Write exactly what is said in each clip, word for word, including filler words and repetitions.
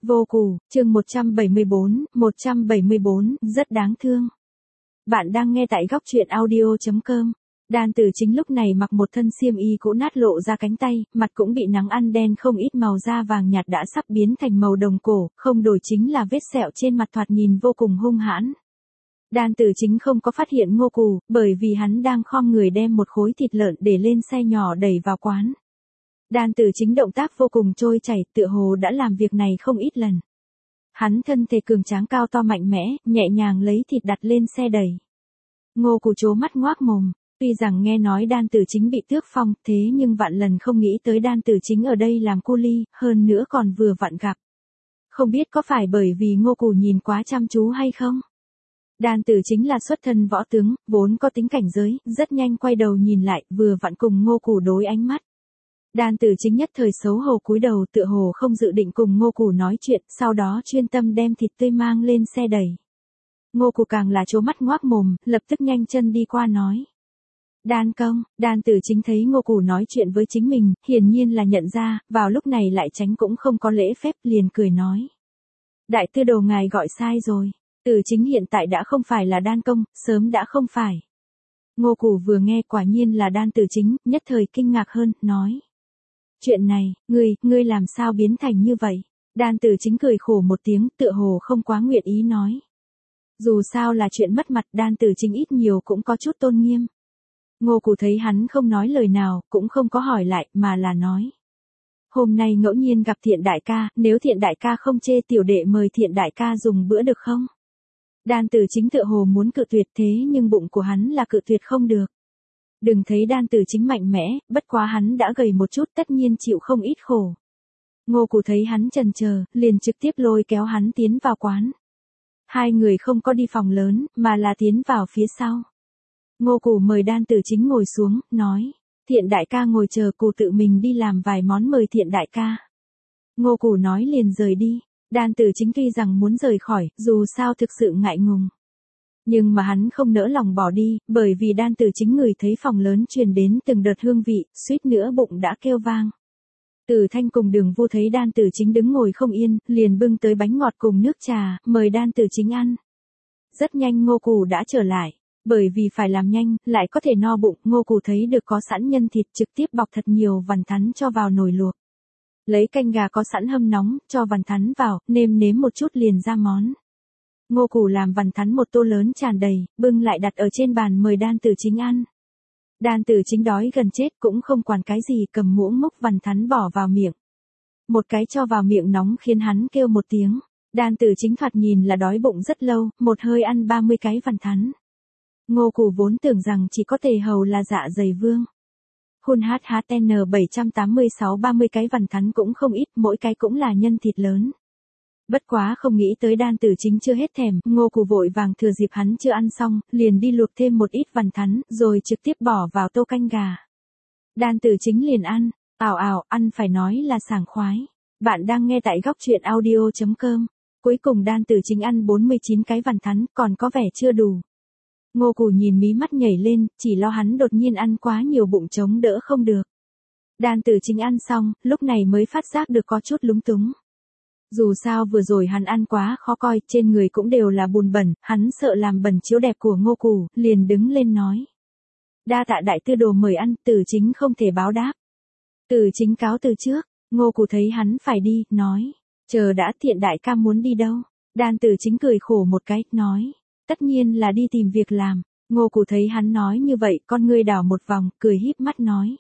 Vô Cù, chương một trăm bảy mươi bốn, một trăm bảy mươi bốn, rất đáng thương. Bạn đang nghe tại góc truyện audio chấm com. Đan Tử Chính lúc này mặc một thân xiêm y cũ nát lộ ra cánh tay, mặt cũng bị nắng ăn đen không ít, màu da vàng nhạt đã sắp biến thành màu đồng cổ, không đổi chính là vết sẹo trên mặt thoạt nhìn vô cùng hung hãn. Đan Tử Chính không có phát hiện Ngô Cù, bởi vì hắn đang khom người đem một khối thịt lợn để lên xe nhỏ đẩy vào quán. Đan Tử Chính động tác vô cùng trôi chảy, tựa hồ đã làm việc này không ít lần. Hắn thân thể cường tráng cao to mạnh mẽ, nhẹ nhàng lấy thịt đặt lên xe đẩy. Ngô Cù trố mắt ngoác mồm, tuy rằng nghe nói Đan Tử Chính bị tước phong, thế nhưng vạn lần không nghĩ tới Đan Tử Chính ở đây làm cu li, hơn nữa còn vừa vặn gặp. Không biết có phải bởi vì Ngô Cù nhìn quá chăm chú hay không? Đan Tử Chính là xuất thân võ tướng, vốn có tính cảnh giới, rất nhanh quay đầu nhìn lại, vừa vặn cùng Ngô Cù đối ánh mắt. Đan Tử Chính nhất thời xấu hổ cúi đầu, tựa hồ không dự định cùng Ngô Cù nói chuyện, sau đó chuyên tâm đem thịt tươi mang lên xe đẩy. Ngô Cù càng là trố mắt ngoác mồm, lập tức nhanh chân đi qua nói. Đan công, Đan Tử Chính thấy Ngô Cù nói chuyện với chính mình, hiển nhiên là nhận ra, vào lúc này lại tránh cũng không có lễ phép, liền cười nói. Đại tư đồ ngài gọi sai rồi, Tử Chính hiện tại đã không phải là Đan công, sớm đã không phải. Ngô Cù vừa nghe quả nhiên là Đan Tử Chính, nhất thời kinh ngạc hơn, nói. Chuyện này, ngươi, ngươi làm sao biến thành như vậy? Đan Tử Chính cười khổ một tiếng, tựa hồ không quá nguyện ý nói. Dù sao là chuyện mất mặt, Đan Tử Chính ít nhiều cũng có chút tôn nghiêm. Ngô Cù thấy hắn không nói lời nào, cũng không có hỏi lại, mà là nói. Hôm nay ngẫu nhiên gặp Thiện đại ca, nếu Thiện đại ca không chê tiểu đệ mời Thiện đại ca dùng bữa được không? Đan Tử Chính tựa hồ muốn cự tuyệt, thế nhưng bụng của hắn là cự tuyệt không được. Đừng thấy Đan Tử Chính mạnh mẽ, bất quá hắn đã gầy một chút, tất nhiên chịu không ít khổ. Ngô Cù thấy hắn chần chờ, liền trực tiếp lôi kéo hắn tiến vào quán. Hai người không có đi phòng lớn, mà là tiến vào phía sau. Ngô Cù mời Đan Tử Chính ngồi xuống, nói. Thiện đại ca ngồi chờ, Cù tự mình đi làm vài món mời Thiện đại ca. Ngô Cù nói liền rời đi. Đan Tử Chính tuy rằng muốn rời khỏi, dù sao thực sự ngại ngùng. Nhưng mà hắn không nỡ lòng bỏ đi, bởi vì Đan Tử Chính ngửi thấy phòng lớn truyền đến từng đợt hương vị, suýt nữa bụng đã kêu vang. Từ Thanh cùng Đường Vu thấy Đan Tử Chính đứng ngồi không yên, liền bưng tới bánh ngọt cùng nước trà, mời Đan Tử Chính ăn. Rất nhanh Ngô Cù đã trở lại, bởi vì phải làm nhanh, lại có thể no bụng, Ngô Cù thấy được có sẵn nhân thịt trực tiếp bọc thật nhiều vằn thắn cho vào nồi luộc. Lấy canh gà có sẵn hâm nóng, cho vằn thắn vào, nêm nếm một chút liền ra món. Ngô Cù làm vằn thắn một tô lớn tràn đầy, bưng lại đặt ở trên bàn mời Đan Tử Chính ăn. Đan Tử Chính đói gần chết cũng không quản cái gì, cầm muỗng múc vằn thắn bỏ vào miệng. Một cái cho vào miệng nóng khiến hắn kêu một tiếng. Đan Tử Chính thoạt nhìn là đói bụng rất lâu, một hơi ăn ba mươi cái vằn thắn. Ngô Cù vốn tưởng rằng chỉ có tề hầu là dạ dày vương. Hun hát hát en bảy tám sáu ba mươi cái vằn thắn cũng không ít, mỗi cái cũng là nhân thịt lớn. Bất quá không nghĩ tới Đan Tử Chính chưa hết thèm, Ngô Cù vội vàng thừa dịp hắn chưa ăn xong, liền đi luộc thêm một ít vằn thắn, rồi trực tiếp bỏ vào tô canh gà. Đan Tử Chính liền ăn, ảo ảo, ăn phải nói là sảng khoái. Bạn đang nghe tại góc truyện audio chấm com. Cuối cùng Đan Tử Chính ăn bốn mươi chín cái vằn thắn, còn có vẻ chưa đủ. Ngô Cù nhìn mí mắt nhảy lên, chỉ lo hắn đột nhiên ăn quá nhiều bụng chống đỡ không được. Đan Tử Chính ăn xong, lúc này mới phát giác được có chút lúng túng. Dù sao vừa rồi hắn ăn quá khó coi, trên người cũng đều là bùn bẩn, hắn sợ làm bẩn chiếu đẹp của Ngô Cù, liền đứng lên nói. Đa tạ đại tư đồ mời ăn, Tử Chính không thể báo đáp. Tử Chính cáo từ trước, Ngô Cù thấy hắn phải đi, nói. Chờ đã, Thiện đại ca muốn đi đâu? Đan Tử Chính cười khổ một cái, nói. Tất nhiên là đi tìm việc làm. Ngô Cù thấy hắn nói như vậy, con ngươi đảo một vòng, cười híp mắt nói.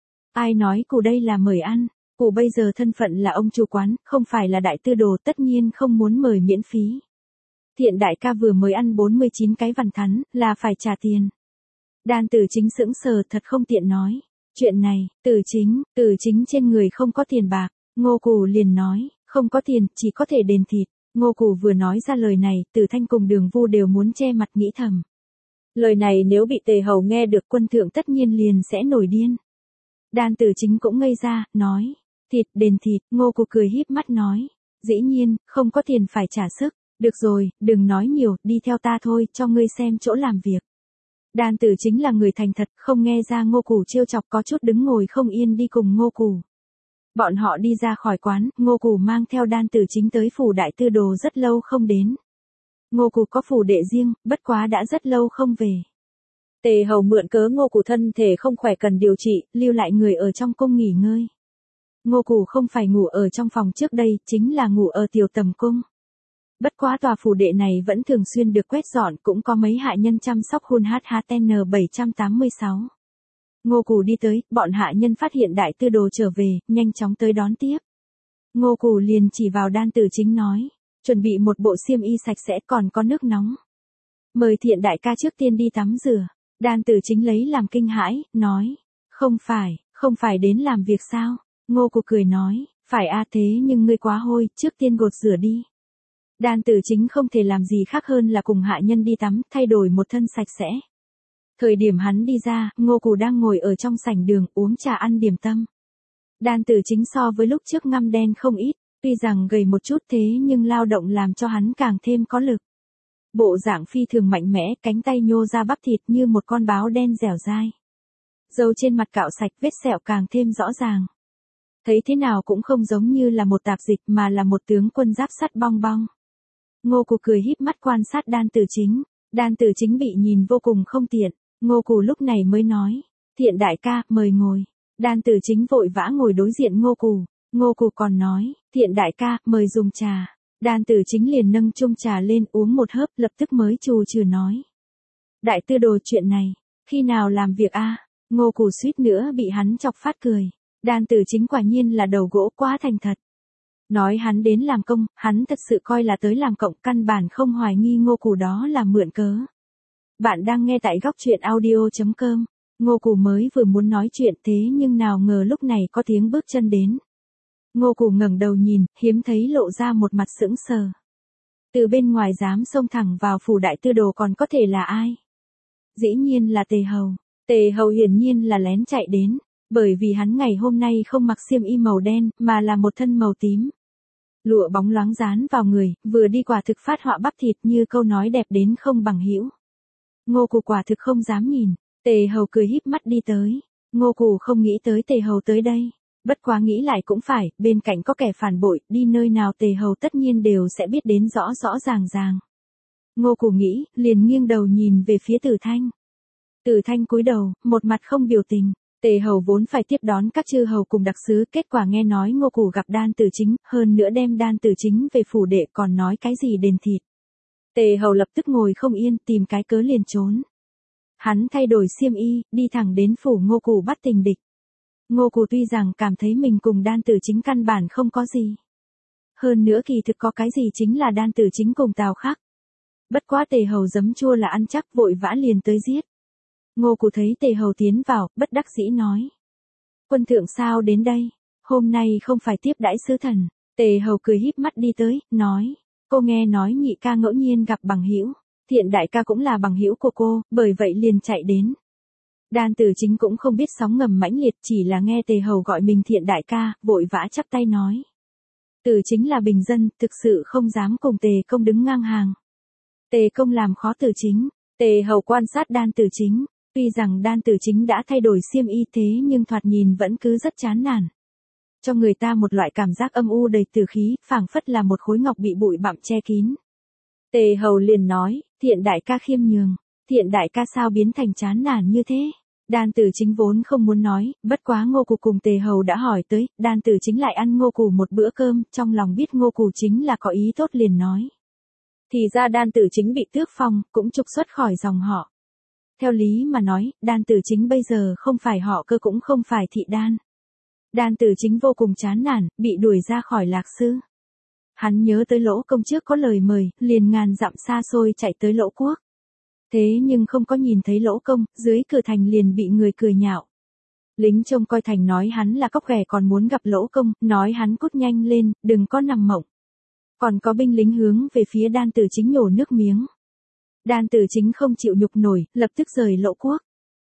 Ai nói Cù đây là mời ăn? Cù bây giờ thân phận là ông chủ quán, không phải là đại tư đồ, tất nhiên không muốn mời miễn phí. Thiện đại ca vừa mới ăn bốn mươi chín cái vằn thắn, là phải trả tiền. Đan Tử Chính sững sờ, thật không tiện nói. Chuyện này, Tử Chính, Tử Chính trên người không có tiền bạc. Ngô Cù liền nói, không có tiền, chỉ có thể đền thịt. Ngô Cù vừa nói ra lời này, Từ Thanh cùng Đường Vu đều muốn che mặt nghĩ thầm. Lời này nếu bị tề hầu nghe được, quân thượng tất nhiên liền sẽ nổi điên. Đan Tử Chính cũng ngây ra, nói. Thịt, đền thịt, Ngô Cù cười híp mắt nói. Dĩ nhiên, không có tiền phải trả sức. Được rồi, đừng nói nhiều, đi theo ta thôi, cho ngươi xem chỗ làm việc. Đan Tử Chính là người thành thật, không nghe ra Ngô Cù trêu chọc, có chút đứng ngồi không yên đi cùng Ngô Cù. Bọn họ đi ra khỏi quán, Ngô Cù mang theo Đan Tử Chính tới phủ đại tư đồ rất lâu không đến. Ngô Cù có phủ đệ riêng, bất quá đã rất lâu không về. Tề Hầu mượn cớ Ngô Cù thân thể không khỏe cần điều trị, lưu lại người ở trong cung nghỉ ngơi. Ngô Cù không phải ngủ ở trong phòng trước đây, chính là ngủ ở tiểu tầm cung. Bất quá tòa phủ đệ này vẫn thường xuyên được quét dọn, cũng có mấy hạ nhân chăm sóc. Hun hát hát en bảy tám sáu. Ngô Cù đi tới, bọn hạ nhân phát hiện đại tư đồ trở về, nhanh chóng tới đón tiếp. Ngô Cù liền chỉ vào Đan Tử Chính nói, chuẩn bị một bộ xiêm y sạch sẽ, còn có nước nóng. Mời Thiện đại ca trước tiên đi tắm rửa. Đan Tử Chính lấy làm kinh hãi, nói, không phải, không phải đến làm việc sao? Ngô Cù cười nói, phải a thế nhưng ngươi quá hôi, trước tiên gột rửa đi. Đan Tử Chính không thể làm gì khác hơn là cùng hạ nhân đi tắm, thay đổi một thân sạch sẽ. Thời điểm hắn đi ra, Ngô Cù đang ngồi ở trong sảnh đường, uống trà ăn điểm tâm. Đan Tử Chính so với lúc trước ngăm đen không ít, tuy rằng gầy một chút thế nhưng lao động làm cho hắn càng thêm có lực. Bộ dạng phi thường mạnh mẽ, cánh tay nhô ra bắp thịt như một con báo đen dẻo dai. Râu trên mặt cạo sạch, vết sẹo càng thêm rõ ràng. Thấy thế nào cũng không giống như là một tạp dịch mà là một tướng quân giáp sắt bong bong. Ngô Cù cười híp mắt quan sát Đan Tử Chính. Đan Tử Chính bị nhìn vô cùng không tiện. Ngô Cù lúc này mới nói, Thiện đại ca, mời ngồi. Đan Tử Chính vội vã ngồi đối diện Ngô Cù. Ngô Cù còn nói, Thiện đại ca, mời dùng trà. Đan Tử Chính liền nâng chung trà lên uống một hớp, lập tức mới trù trừ nói. Đại tư đồ, chuyện này, khi nào làm việc a? Ngô Cù suýt nữa bị hắn chọc phát cười. Đan Tử Chính quả nhiên là đầu gỗ quá thành thật. Nói hắn đến làm công, hắn thật sự coi là tới làm cộng, căn bản không hoài nghi Ngô Cù đó là mượn cớ. Bạn đang nghe tại góc truyện audio chấm com. Ngô Cù mới vừa muốn nói chuyện thế nhưng nào ngờ lúc này có tiếng bước chân đến. Ngô Cù ngẩng đầu nhìn, hiếm thấy lộ ra một mặt sững sờ. Từ bên ngoài dám xông thẳng vào phủ đại tư đồ còn có thể là ai? Dĩ nhiên là Tề Hầu. Tề Hầu hiển nhiên là lén chạy đến, bởi vì hắn ngày hôm nay không mặc xiêm y màu đen, mà là một thân màu tím. Lụa bóng loáng dán vào người, vừa đi quả thực phát họa bắp thịt như câu nói đẹp đến không bằng hữu. Ngô Cù quả thực không dám nhìn. Tề Hầu cười híp mắt đi tới. Ngô Cù không nghĩ tới Tề Hầu tới đây. Bất quá nghĩ lại cũng phải, bên cạnh có kẻ phản bội, đi nơi nào Tề Hầu tất nhiên đều sẽ biết đến rõ rõ ràng ràng. Ngô Cù nghĩ, liền nghiêng đầu nhìn về phía Tử Thanh. Tử Thanh cúi đầu, một mặt không biểu tình. Tề Hầu vốn phải tiếp đón các chư hầu cùng đặc sứ, kết quả nghe nói Ngô Cù gặp Đan Tử Chính, hơn nữa đem Đan Tử Chính về phủ đệ, còn nói cái gì đền thịt. Tề Hầu lập tức ngồi không yên, tìm cái cớ liền trốn. Hắn thay đổi xiêm y, đi thẳng đến phủ Ngô Cù bắt tình địch. Ngô Cù tuy rằng cảm thấy mình cùng Đan Tử Chính căn bản không có gì. Hơn nữa kỳ thực có cái gì chính là Đan Tử Chính cùng Tào Khắc. Bất quá Tề Hầu giấm chua là ăn chắc, vội vã liền tới giết. Ngô Cù thấy Tề Hầu tiến vào, bất đắc dĩ nói. Quân thượng sao đến đây? Hôm nay không phải tiếp đãi sứ thần. Tề Hầu cười híp mắt đi tới, nói. Cô nghe nói nhị ca ngẫu nhiên gặp bằng hữu, Thiện đại ca cũng là bằng hữu của cô, bởi vậy liền chạy đến. Đan Tử Chính cũng không biết sóng ngầm mãnh liệt, chỉ là nghe Tề Hầu gọi mình Thiện đại ca, vội vã chắp tay nói. Tử Chính là bình dân, thực sự không dám cùng Tề công đứng ngang hàng. Tề công làm khó Tử Chính. Tề Hầu quan sát Đan Tử Chính. Tuy rằng Đan Tử Chính đã thay đổi xiêm y thế nhưng thoạt nhìn vẫn cứ rất chán nản. Cho người ta một loại cảm giác âm u đầy tử khí, phảng phất là một khối ngọc bị bụi bặm che kín. Tề Hầu liền nói, Thiện đại ca khiêm nhường. Thiện đại ca sao biến thành chán nản như thế? Đan Tử Chính vốn không muốn nói, bất quá Ngô Cù cùng Tề Hầu đã hỏi tới, Đan Tử Chính lại ăn Ngô Cù một bữa cơm, trong lòng biết Ngô Cù chính là có ý tốt liền nói. Thì ra Đan Tử Chính bị tước phong, cũng trục xuất khỏi dòng họ. Theo lý mà nói, Đan Tử Chính bây giờ không phải họ Cơ cũng không phải thị Đan. Đan Tử Chính vô cùng chán nản, bị đuổi ra khỏi Lạc Sư. Hắn nhớ tới Lỗ công trước có lời mời, liền ngàn dặm xa xôi chạy tới Lỗ quốc. Thế nhưng không có nhìn thấy Lỗ công, dưới cửa thành liền bị người cười nhạo. Lính trông coi thành nói hắn là cóc ghẻ còn muốn gặp Lỗ công, nói hắn cút nhanh lên, đừng có nằm mộng. Còn có binh lính hướng về phía Đan Tử Chính nhổ nước miếng. Đan Tử Chính không chịu nhục nổi, lập tức rời Lỗ quốc.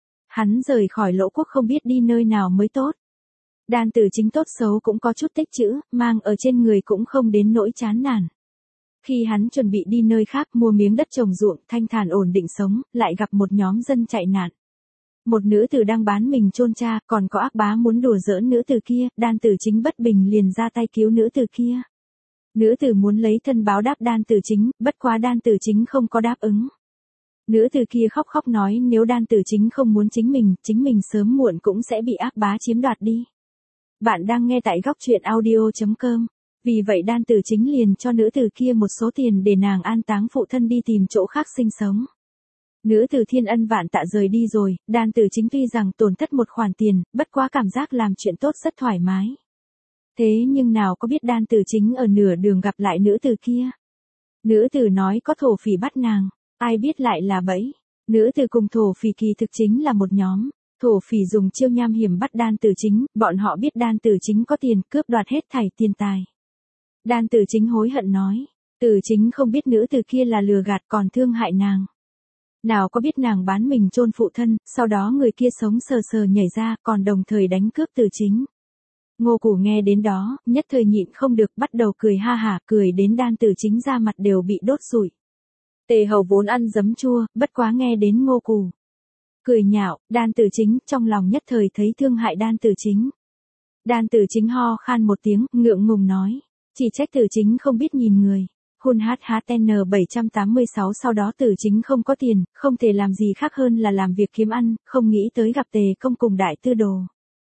Hắn rời khỏi Lỗ quốc không biết đi nơi nào mới tốt. Đan Tử Chính tốt xấu cũng có chút tích trữ, mang ở trên người cũng không đến nỗi chán nản. Khi hắn chuẩn bị đi nơi khác mua miếng đất trồng ruộng, thanh thản ổn định sống, lại gặp một nhóm dân chạy nạn. Một nữ tử đang bán mình chôn cha, còn có ác bá muốn đùa giỡn nữ tử kia, đan tử chính bất bình liền ra tay cứu nữ tử kia. Nữ tử muốn lấy thân báo đáp đan tử chính, bất quá đan tử chính không có đáp ứng. Nữ tử kia khóc khóc nói nếu đan tử chính không muốn chính mình, chính mình sớm muộn cũng sẽ bị ác bá chiếm đoạt đi. Bạn đang nghe tại góc truyện audio chấm com. Vì vậy đan tử chính liền cho nữ tử kia một số tiền để nàng an táng phụ thân đi tìm chỗ khác sinh sống. Nữ tử thiên ân vạn tạ rời đi rồi, đan tử chính tuy rằng tổn thất một khoản tiền, bất quá cảm giác làm chuyện tốt rất thoải mái. Thế nhưng nào có biết đan tử chính ở nửa đường gặp lại nữ tử kia. Nữ tử nói có thổ phỉ bắt nàng, ai biết lại là bẫy. Nữ tử cùng thổ phỉ kỳ thực chính là một nhóm. Thổ phỉ dùng chiêu nham hiểm bắt đan tử chính, bọn họ biết đan tử chính có tiền cướp đoạt hết thảy tiền tài. Đan tử chính hối hận nói, tử chính không biết nữ tử kia là lừa gạt còn thương hại nàng. Nào có biết nàng bán mình chôn phụ thân, sau đó người kia sống sờ sờ nhảy ra còn đồng thời đánh cướp tử chính. Ngô Củ nghe đến đó, nhất thời nhịn không được bắt đầu cười ha hả, cười đến đan tử chính ra mặt đều bị đốt sủi. Tề Hầu vốn ăn giấm chua, bất quá nghe đến Ngô Củ cười nhạo, đan tử chính trong lòng nhất thời thấy thương hại đan tử chính. Đan tử chính ho khan một tiếng, ngượng ngùng nói, chỉ trách tử chính không biết nhìn người. Hun hát hát en bảy tám sáu sau đó tử chính không có tiền, không thể làm gì khác hơn là làm việc kiếm ăn, không nghĩ tới gặp Tề Công cùng đại tư đồ.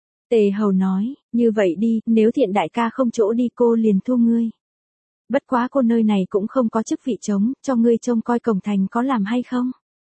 Tề Hầu nói, như vậy đi, nếu Thiện đại ca không chỗ đi cô liền thu ngươi. Bất quá cô nơi này cũng không có chức vị trống, cho ngươi trông coi cổng thành có làm hay không?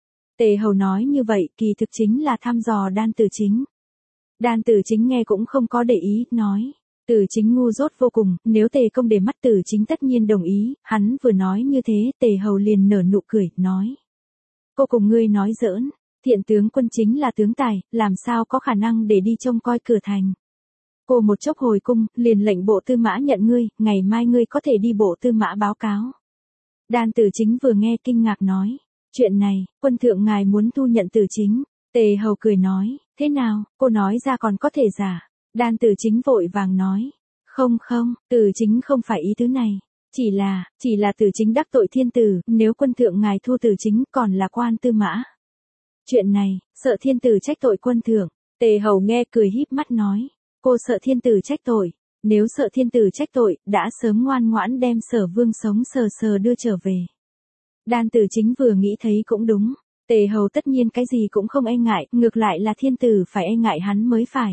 Tề Hầu nói như vậy, kỳ thực chính là thăm dò đan tử chính. Đan tử chính nghe cũng không có để ý, nói. Tử chính ngu dốt vô cùng, nếu Tề Công để mắt tử chính tất nhiên đồng ý, hắn vừa nói như thế, Tề Hầu liền nở nụ cười, nói. Cô cùng ngươi nói giỡn, Thiện tướng quân chính là tướng tài, làm sao có khả năng để đi trông coi cửa thành. Cô một chốc hồi cung, liền lệnh bộ tư mã nhận ngươi, ngày mai ngươi có thể đi bộ tư mã báo cáo. Đan tử chính vừa nghe kinh ngạc nói, chuyện này, quân thượng ngài muốn thu nhận tử chính. Tề Hầu cười nói, thế nào, cô nói ra còn có thể giả. Đan tử chính vội vàng nói, không không, tử chính không phải ý thứ này, chỉ là, chỉ là tử chính đắc tội thiên tử, nếu quân thượng ngài thu tử chính còn là quan tư mã. Chuyện này, sợ thiên tử trách tội quân thượng. Tề Hầu nghe cười híp mắt nói, cô sợ thiên tử trách tội, nếu sợ thiên tử trách tội, đã sớm ngoan ngoãn đem Sở Vương sống sờ sờ đưa trở về. Đan tử chính vừa nghĩ thấy cũng đúng, Tề Hầu tất nhiên cái gì cũng không e ngại, ngược lại là thiên tử phải e ngại hắn mới phải.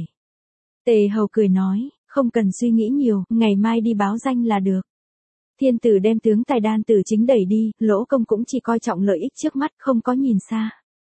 Tề Hầu cười nói, không cần suy nghĩ nhiều, ngày mai đi báo danh là được. Thiên tử đem tướng tài đan tử chính đẩy đi, Lỗ Công cũng chỉ coi trọng lợi ích trước mắt, không có nhìn xa.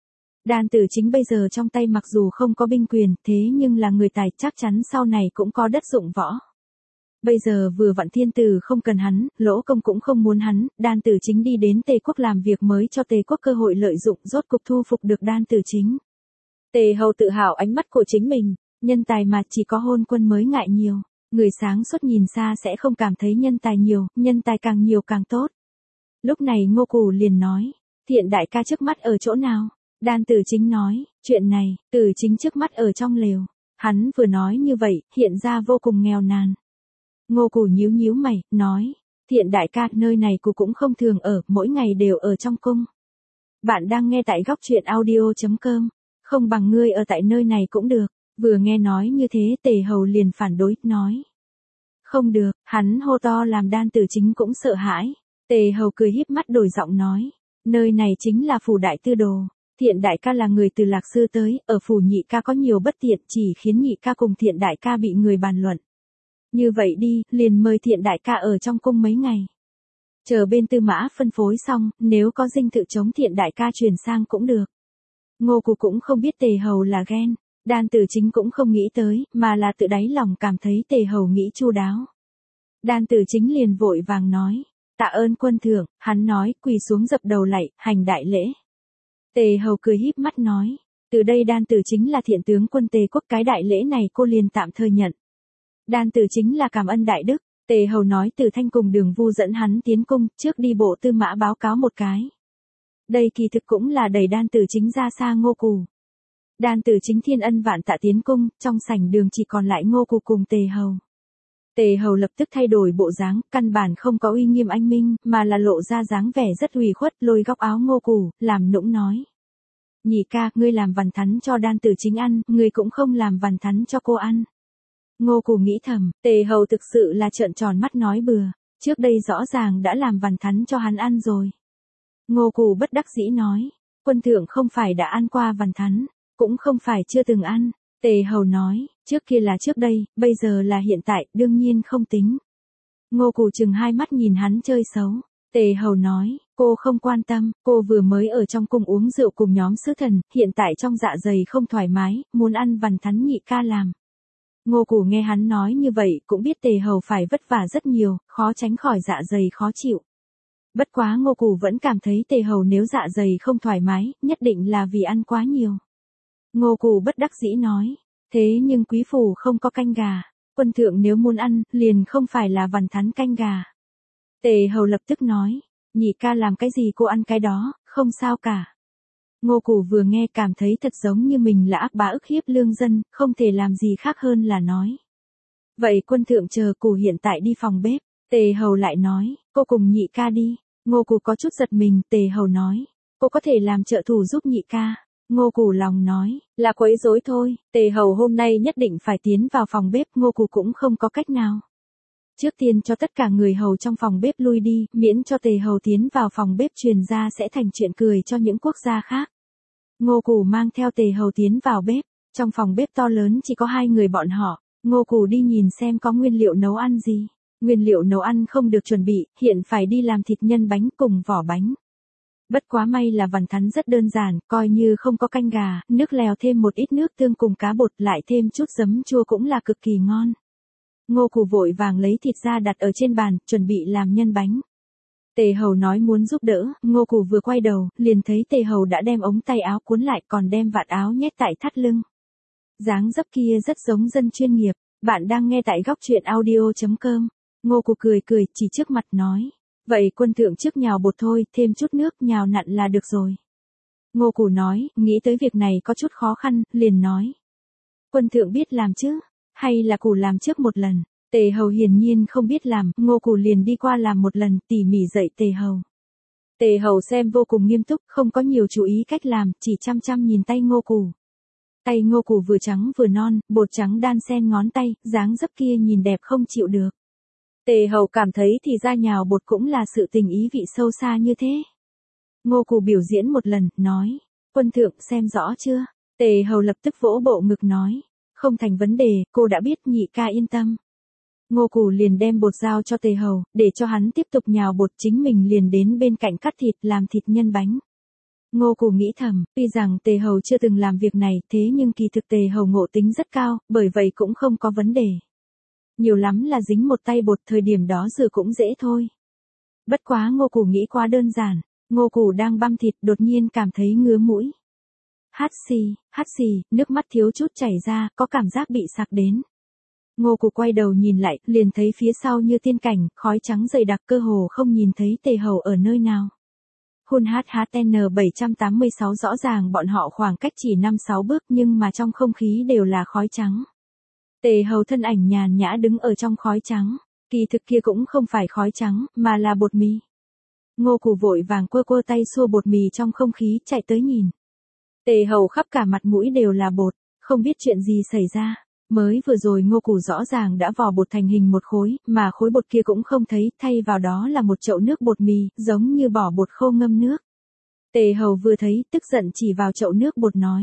Đan tử chính bây giờ trong tay mặc dù không có binh quyền, thế nhưng là người tài, chắc chắn sau này cũng có đất dụng võ. Bây giờ vừa vặn thiên tử không cần hắn, Lỗ Công cũng không muốn hắn, đan tử chính đi đến Tề quốc làm việc mới cho Tề quốc cơ hội lợi dụng, rốt cục thu phục được đan tử chính. Tề Hầu tự hào ánh mắt của chính mình, nhân tài mà chỉ có hôn quân mới ngại nhiều, người sáng suốt nhìn xa sẽ không cảm thấy nhân tài nhiều, nhân tài càng nhiều càng tốt. Lúc này Ngô Củ liền nói, Thiện đại ca trước mắt ở chỗ nào? Đan tử chính nói, chuyện này, tử chính trước mắt ở trong lều. Hắn vừa nói như vậy, hiện ra vô cùng nghèo nàn. Ngô Củ nhíu nhíu mày, nói, Thiện đại ca, nơi này cụ cũng không thường ở, mỗi ngày đều ở trong cung. Bạn đang nghe tại góc truyện audio chấm com, không bằng ngươi ở tại nơi này cũng được. Vừa nghe nói như thế, Tề Hầu liền phản đối, nói. Không được, hắn hô to làm đan tử chính cũng sợ hãi. Tề Hầu cười híp mắt đổi giọng nói, nơi này chính là phủ đại tư đồ. Thiện đại ca là người từ Lạc Sư tới, ở phủ nhị ca có nhiều bất tiện, chỉ khiến nhị ca cùng Thiện đại ca bị người bàn luận. Như vậy đi, liền mời Thiện đại ca ở trong cung mấy ngày. Chờ bên tư mã phân phối xong, nếu có dinh thự chống Thiện đại ca chuyển sang cũng được. Ngô Củ cũng không biết Tề Hầu là ghen, đan tử chính cũng không nghĩ tới, mà là tự đáy lòng cảm thấy Tề Hầu nghĩ chu đáo. Đan tử chính liền vội vàng nói, tạ ơn quân thượng, hắn nói, quỳ xuống dập đầu lạy, hành đại lễ. Tề Hầu cười híp mắt nói, từ đây đan tử chính là thiện tướng quân Tề quốc, cái đại lễ này cô liền tạm thời nhận. Đan tử chính là cảm ơn đại đức. Tề Hầu nói Từ Thanh cùng Đường Vu dẫn hắn tiến cung, trước đi bộ tư mã báo cáo một cái. Đây kỳ thực cũng là đẩy đan tử chính ra xa Ngô Củ. Đan tử chính thiên ân vạn tạ tiến cung, trong sảnh đường chỉ còn lại Ngô Củ cùng Tề Hầu. Tề Hầu lập tức thay đổi bộ dáng, căn bản không có uy nghiêm anh minh, mà là lộ ra dáng vẻ rất ủy khuất, lôi góc áo Ngô Củ, làm nũng nói. Nhị ca, ngươi làm vằn thắn cho Đan Tử Chính ăn, ngươi cũng không làm vằn thắn cho cô ăn. Ngô Cù nghĩ thầm, Tề Hầu thực sự là trợn tròn mắt nói bừa, trước đây rõ ràng đã làm vằn thắn cho hắn ăn rồi. Ngô Cù bất đắc dĩ nói, quân thượng không phải đã ăn qua vằn thắn, cũng không phải chưa từng ăn. Tề Hầu nói, trước kia là trước đây, bây giờ là hiện tại, đương nhiên không tính. Ngô Cù chừng hai mắt nhìn hắn chơi xấu. Tề Hầu nói, cô không quan tâm, cô vừa mới ở trong cung uống rượu cùng nhóm sứ thần, hiện tại trong dạ dày không thoải mái, muốn ăn vằn thắn nhị ca làm. Ngô Cù nghe hắn nói như vậy cũng biết Tề Hầu phải vất vả rất nhiều, khó tránh khỏi dạ dày khó chịu. Bất quá Ngô Cù vẫn cảm thấy Tề Hầu nếu dạ dày không thoải mái, nhất định là vì ăn quá nhiều. Ngô Cù bất đắc dĩ nói, thế nhưng quý phủ không có canh gà, quân thượng nếu muốn ăn, liền không phải là vằn thắn canh gà. Tề Hầu lập tức nói, nhị ca làm cái gì cô ăn cái đó, không sao cả. Ngô Cù vừa nghe cảm thấy thật giống như mình là ác bá ức hiếp lương dân, không thể làm gì khác hơn là nói. Vậy quân thượng chờ Cù hiện tại đi phòng bếp. Tề Hầu lại nói, cô cùng nhị ca đi. Ngô Cù có chút giật mình, Tề Hầu nói, cô có thể làm trợ thủ giúp nhị ca. Ngô Cù lòng nói, là quấy rối thôi, Tề Hầu hôm nay nhất định phải tiến vào phòng bếp, Ngô Cù cũng không có cách nào. Trước tiên cho tất cả người hầu trong phòng bếp lui đi, miễn cho Tề Hầu tiến vào phòng bếp truyền ra sẽ thành chuyện cười cho những quốc gia khác. Ngô Cù mang theo Tề Hầu tiến vào bếp, trong phòng bếp to lớn chỉ có hai người bọn họ, Ngô Cù đi nhìn xem có nguyên liệu nấu ăn gì. Nguyên liệu nấu ăn không được chuẩn bị, hiện phải đi làm thịt nhân bánh cùng vỏ bánh. Bất quá may là vằn thắn rất đơn giản, coi như không có canh gà, nước lèo thêm một ít nước tương cùng cá bột lại thêm chút giấm chua cũng là cực kỳ ngon. Ngô Cù vội vàng lấy thịt ra đặt ở trên bàn, chuẩn bị làm nhân bánh. Tề Hầu nói muốn giúp đỡ, Ngô Cù vừa quay đầu, liền thấy Tề Hầu đã đem ống tay áo cuốn lại còn đem vạt áo nhét tại thắt lưng. Dáng dấp kia rất giống dân chuyên nghiệp, bạn đang nghe tại góc truyện audio chấm com. Ngô Cù cười cười, chỉ trước mặt nói. Vậy quân thượng trước nhào bột thôi, thêm chút nước nhào nặn là được rồi. Ngô Cù nói, nghĩ tới việc này có chút khó khăn, liền nói. Quân thượng biết làm chứ, hay là Cù làm trước một lần. Tề Hầu hiển nhiên không biết làm, Ngô Cù liền đi qua làm một lần, tỉ mỉ dạy Tề Hầu. Tề Hầu xem vô cùng nghiêm túc, không có nhiều chú ý cách làm, chỉ chăm chăm nhìn tay Ngô Cù. Tay Ngô Cù vừa trắng vừa non, bột trắng đan xen ngón tay, dáng dấp kia nhìn đẹp không chịu được. Tề Hầu cảm thấy thì ra nhào bột cũng là sự tình ý vị sâu xa như thế. Ngô Cù biểu diễn một lần, nói, quân thượng xem rõ chưa? Tề Hầu lập tức vỗ bộ ngực nói, không thành vấn đề, cô đã biết nhị ca yên tâm. Ngô Cù liền đem bột giao cho Tề Hầu, để cho hắn tiếp tục nhào bột, chính mình liền đến bên cạnh cắt thịt làm thịt nhân bánh. Ngô Cù nghĩ thầm, tuy rằng Tề Hầu chưa từng làm việc này, thế nhưng kỳ thực Tề Hầu ngộ tính rất cao, bởi vậy cũng không có vấn đề. Nhiều lắm là dính một tay bột, thời điểm đó rửa cũng dễ thôi. Bất quá Ngô Cù nghĩ quá đơn giản, Ngô Cù đang băm thịt đột nhiên cảm thấy ngứa mũi. Hắt xì, hắt xì, nước mắt thiếu chút chảy ra, có cảm giác bị sặc đến. Ngô Cù quay đầu nhìn lại, liền thấy phía sau như tiên cảnh, khói trắng dày đặc cơ hồ không nhìn thấy Tề Hầu ở nơi nào. Hun hát hát en bảy tám sáu rõ ràng bọn họ khoảng cách chỉ năm sáu bước nhưng mà trong không khí đều là khói trắng. Tề Hầu thân ảnh nhàn nhã đứng ở trong khói trắng, kỳ thực kia cũng không phải khói trắng, mà là bột mì. Ngô Cù vội vàng quơ quơ tay xua bột mì trong không khí chạy tới nhìn. Tề Hầu khắp cả mặt mũi đều là bột, không biết chuyện gì xảy ra. Mới vừa rồi Ngô Cù rõ ràng đã vò bột thành hình một khối, mà khối bột kia cũng không thấy, thay vào đó là một chậu nước bột mì, giống như bỏ bột khô ngâm nước. Tề Hầu vừa thấy, tức giận chỉ vào chậu nước bột nói.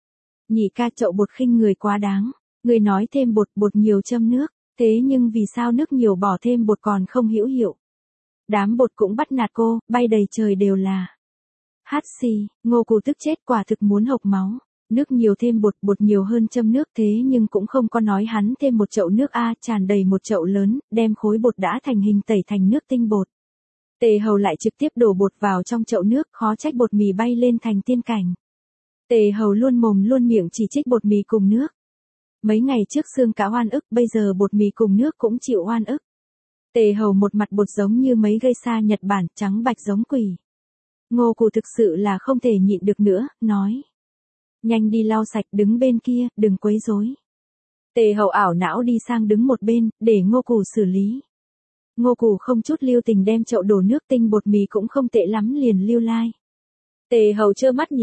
Nhị ca, chậu bột khinh người quá đáng, người nói thêm bột, bột nhiều châm nước, thế nhưng vì sao nước nhiều bỏ thêm bột còn không hữu hiệu. Đám bột cũng bắt nạt cô, bay đầy trời đều là. Hát xì, Ngô Cù tức chết, quả thực muốn hộc máu. Nước nhiều thêm bột, bột nhiều hơn châm nước, thế nhưng cũng không có nói hắn thêm một chậu nước a, tràn đầy một chậu lớn, đem khối bột đã thành hình tẩy thành nước tinh bột. Tề Hầu lại trực tiếp đổ bột vào trong chậu nước, khó trách bột mì bay lên thành tiên cảnh. Tề Hầu luôn mồm luôn miệng chỉ trích bột mì cùng nước. Mấy ngày trước xương cá oan ức, bây giờ bột mì cùng nước cũng chịu oan ức. Tề Hầu một mặt bột giống như mấy gây xa Nhật Bản, trắng bạch giống quỷ. Ngô Cù thực sự là không thể nhịn được nữa, nói. Nhanh đi lau sạch, đứng bên kia, đừng quấy rối. Tề Hầu ảo não đi sang đứng một bên, để Ngô Cù xử lý. Ngô Cù không chút lưu tình đem chậu đổ nước tinh bột mì cũng không tệ lắm liền lưu lai. Tề Hầu trơ mắt nhìn,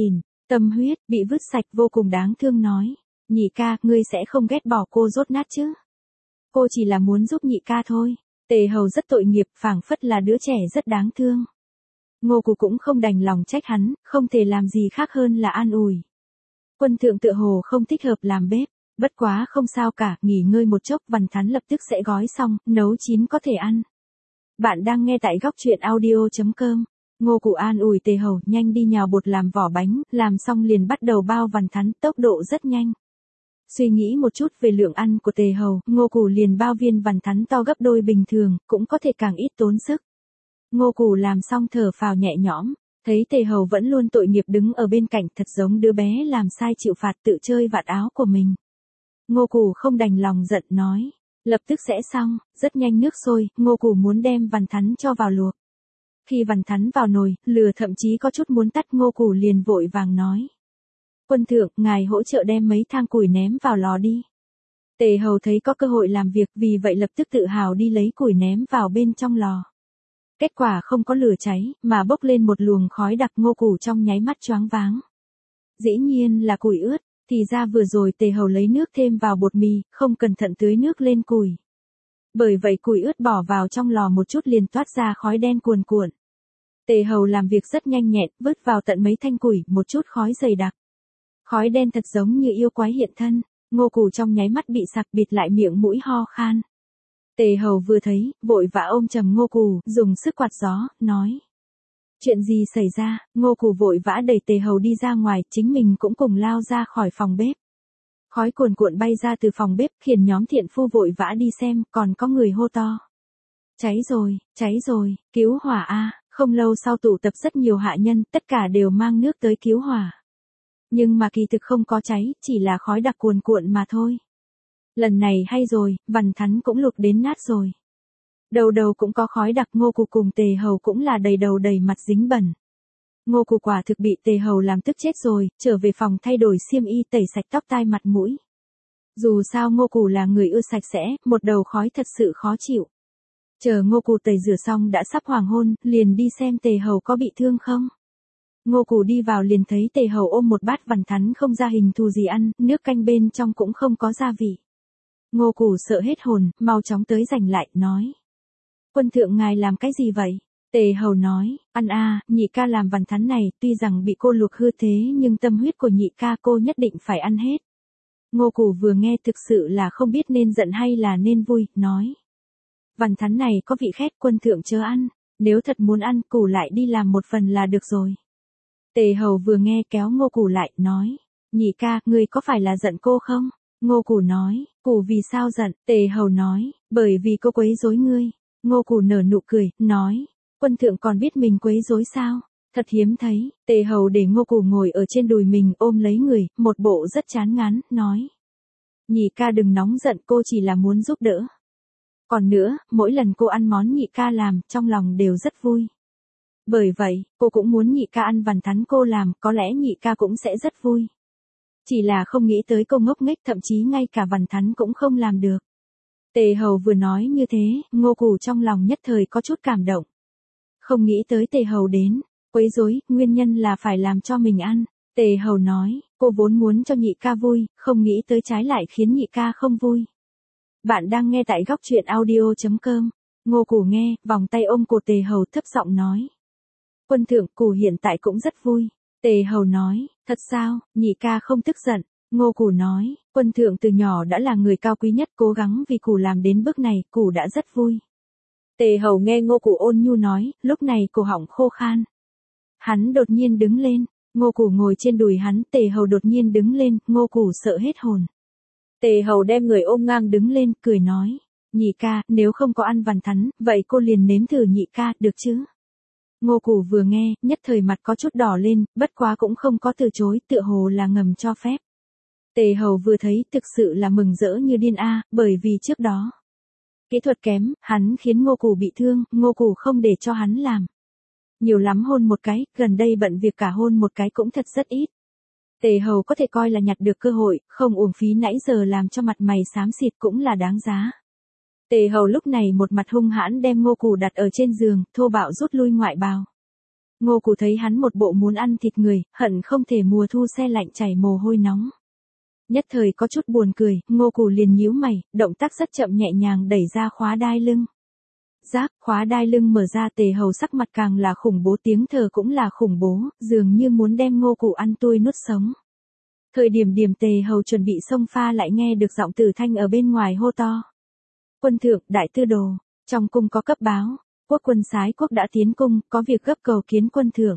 Tâm huyết, bị vứt sạch vô cùng đáng thương nói. Nhị ca, ngươi sẽ không ghét bỏ cô dốt nát chứ? Cô chỉ là muốn giúp nhị ca thôi. Tề Hầu rất tội nghiệp, phảng phất là đứa trẻ rất đáng thương. Ngô Cù cũng không đành lòng trách hắn, không thể làm gì khác hơn là an ủi. Quân thượng tựa hồ không thích hợp làm bếp, bất quá không sao cả, nghỉ ngơi một chốc, Văn Thắn lập tức sẽ gói xong, nấu chín có thể ăn. Bạn đang nghe tại góc truyện audio chấm com. Ngô Cù an ủi Tề Hầu, nhanh đi nhào bột làm vỏ bánh, làm xong liền bắt đầu bao Văn Thắn, tốc độ rất nhanh. Suy nghĩ một chút về lượng ăn của Tề Hầu, Ngô Cù liền bao viên Văn Thắn to gấp đôi bình thường, cũng có thể càng ít tốn sức. Ngô Cù làm xong thở phào nhẹ nhõm, thấy Tề Hầu vẫn luôn tội nghiệp đứng ở bên cạnh, thật giống đứa bé làm sai chịu phạt tự chơi vạt áo của mình. Ngô Cù không đành lòng giận nói, lập tức sẽ xong, rất nhanh nước sôi, Ngô Cù muốn đem Văn Thắn cho vào luộc. Khi Văn Thắn vào nồi, lửa thậm chí có chút muốn tắt, Ngô Cù liền vội vàng nói. Quân thượng, ngài hỗ trợ đem mấy thang củi ném vào lò đi. Tề Hầu thấy có cơ hội làm việc, vì vậy lập tức tự hào đi lấy củi ném vào bên trong lò. Kết quả không có lửa cháy, mà bốc lên một luồng khói đặc, Ngô Cù trong nháy mắt choáng váng. Dĩ nhiên là củi ướt, thì ra vừa rồi Tề Hầu lấy nước thêm vào bột mì, không cẩn thận tưới nước lên củi. Bởi vậy củi ướt bỏ vào trong lò một chút liền toát ra khói đen cuồn cuộn. Tề Hầu làm việc rất nhanh nhẹn, vứt vào tận mấy thanh củi, một chút khói dày đặc. Khói đen thật giống như yêu quái hiện thân, Ngô Cù trong nháy mắt bị sặc, bịt lại miệng mũi ho khan. Tề Hầu vừa thấy, vội vã ôm chầm Ngô Cù, dùng sức quạt gió, nói. Chuyện gì xảy ra? Ngô Cù vội vã đẩy Tề Hầu đi ra ngoài, chính mình cũng cùng lao ra khỏi phòng bếp. Khói cuồn cuộn bay ra từ phòng bếp, khiến nhóm thiện phu vội vã đi xem, còn có người hô to. Cháy rồi, cháy rồi, cứu hỏa a! Không lâu sau tụ tập rất nhiều hạ nhân, tất cả đều mang nước tới cứu hỏa. Nhưng mà kỳ thực không có cháy, chỉ là khói đặc cuồn cuộn mà thôi. Lần này hay rồi, Văn Thắn cũng luộc đến nát rồi. Đầu đầu cũng có khói đặc, Ngô Cù cùng Tề Hầu cũng là đầy đầu đầy mặt dính bẩn. Ngô Cù quả thực bị Tề Hầu làm tức chết rồi, trở về phòng thay đổi xiêm y, tẩy sạch tóc tai mặt mũi. Dù sao Ngô Cù là người ưa sạch sẽ, một đầu khói thật sự khó chịu. Chờ Ngô Cù tẩy rửa xong đã sắp hoàng hôn, liền đi xem Tề Hầu có bị thương không. Ngô Cù đi vào liền thấy Tề Hầu ôm một bát Văn Thắn không ra hình thù gì ăn, nước canh bên trong cũng không có gia vị. Ngô Cù sợ hết hồn, mau chóng tới giành lại, nói. Quân thượng ngài làm cái gì vậy? Tề Hầu nói, ăn a, nhị ca làm Văn Thắn này, tuy rằng bị cô luộc hư thế nhưng tâm huyết của nhị ca cô nhất định phải ăn hết. Ngô Cù vừa nghe thực sự là không biết nên giận hay là nên vui, nói. Văn Thắn này có vị khét, quân thượng chớ ăn, nếu thật muốn ăn, Cù lại đi làm một phần là được rồi. Tề Hầu vừa nghe kéo Ngô Cù lại, nói. Nhị ca, ngươi có phải là giận cô không? Ngô Cù nói, Cù vì sao giận? Tề Hầu nói, bởi vì cô quấy rối ngươi. Ngô Cù nở nụ cười, nói, quân thượng còn biết mình quấy rối sao? Thật hiếm thấy. Tề Hầu để Ngô Cù ngồi ở trên đùi mình, ôm lấy người, một bộ rất chán ngán, nói. Nhị ca đừng nóng giận, cô chỉ là muốn giúp đỡ. Còn nữa, mỗi lần cô ăn món nhị ca làm, trong lòng đều rất vui. Bởi vậy, cô cũng muốn nhị ca ăn Văn Thắn cô làm, có lẽ nhị ca cũng sẽ rất vui. Chỉ là không nghĩ tới cô ngốc nghếch, thậm chí ngay cả Văn Thắn cũng không làm được. Tề Hầu vừa nói như thế, Ngô Cù trong lòng nhất thời có chút cảm động. Không nghĩ tới Tề Hầu đến, quấy rối, nguyên nhân là phải làm cho mình ăn. Tề Hầu nói, cô vốn muốn cho nhị ca vui, không nghĩ tới trái lại khiến nhị ca không vui. Bạn đang nghe tại góc truyện audio chấm com. Ngô Cù nghe, vòng tay ôm cổ Tề Hầu thấp giọng nói. Quân thượng, Cù hiện tại cũng rất vui. Tề Hầu nói, thật sao, nhị ca không tức giận. Ngô Cù nói, quân thượng từ nhỏ đã là người cao quý nhất, cố gắng vì Cù làm đến bước này, Cù đã rất vui. Tề Hầu nghe Ngô Cù ôn nhu nói, lúc này cổ họng khô khan. Hắn đột nhiên đứng lên, Ngô Cù ngồi trên đùi hắn, Tề Hầu đột nhiên đứng lên, Ngô Cù sợ hết hồn. Tề Hầu đem người ôm ngang đứng lên, cười nói, nhị ca, nếu không có ăn Văn Thắn, vậy cô liền nếm thử nhị ca, được chứ? Ngô Cù vừa nghe, nhất thời mặt có chút đỏ lên, bất quá cũng không có từ chối, tựa hồ là ngầm cho phép. Tề Hầu vừa thấy thực sự là mừng rỡ như điên a, bởi vì trước đó kỹ thuật kém, hắn khiến Ngô Cù bị thương, Ngô Cù không để cho hắn làm. Nhiều lắm hôn một cái, gần đây bận việc cả hôn một cái cũng thật rất ít. Tề Hầu có thể coi là nhặt được cơ hội, không uổng phí nãy giờ làm cho mặt mày xám xịt cũng là đáng giá. Tề Hầu lúc này một mặt hung hãn đem Ngô Cù đặt ở trên giường, thô bạo rút lui ngoại bào. Ngô Cù thấy hắn một bộ muốn ăn thịt người, hận không thể mùa thu se lạnh chảy mồ hôi nóng. Nhất thời có chút buồn cười, Ngô Cù liền nhíu mày, động tác rất chậm nhẹ nhàng đẩy ra khóa đai lưng. Rác, khóa đai lưng mở ra, Tề Hầu sắc mặt càng là khủng bố, tiếng thở cũng là khủng bố, dường như muốn đem Ngô Cù ăn tươi nuốt sống. Thời điểm điểm Tề Hầu chuẩn bị xông pha lại nghe được giọng Tử Thanh ở bên ngoài hô to. Quân thượng, đại tư đồ, trong cung có cấp báo, quốc quân Sái Quốc đã tiến cung, có việc gấp cầu kiến quân thượng.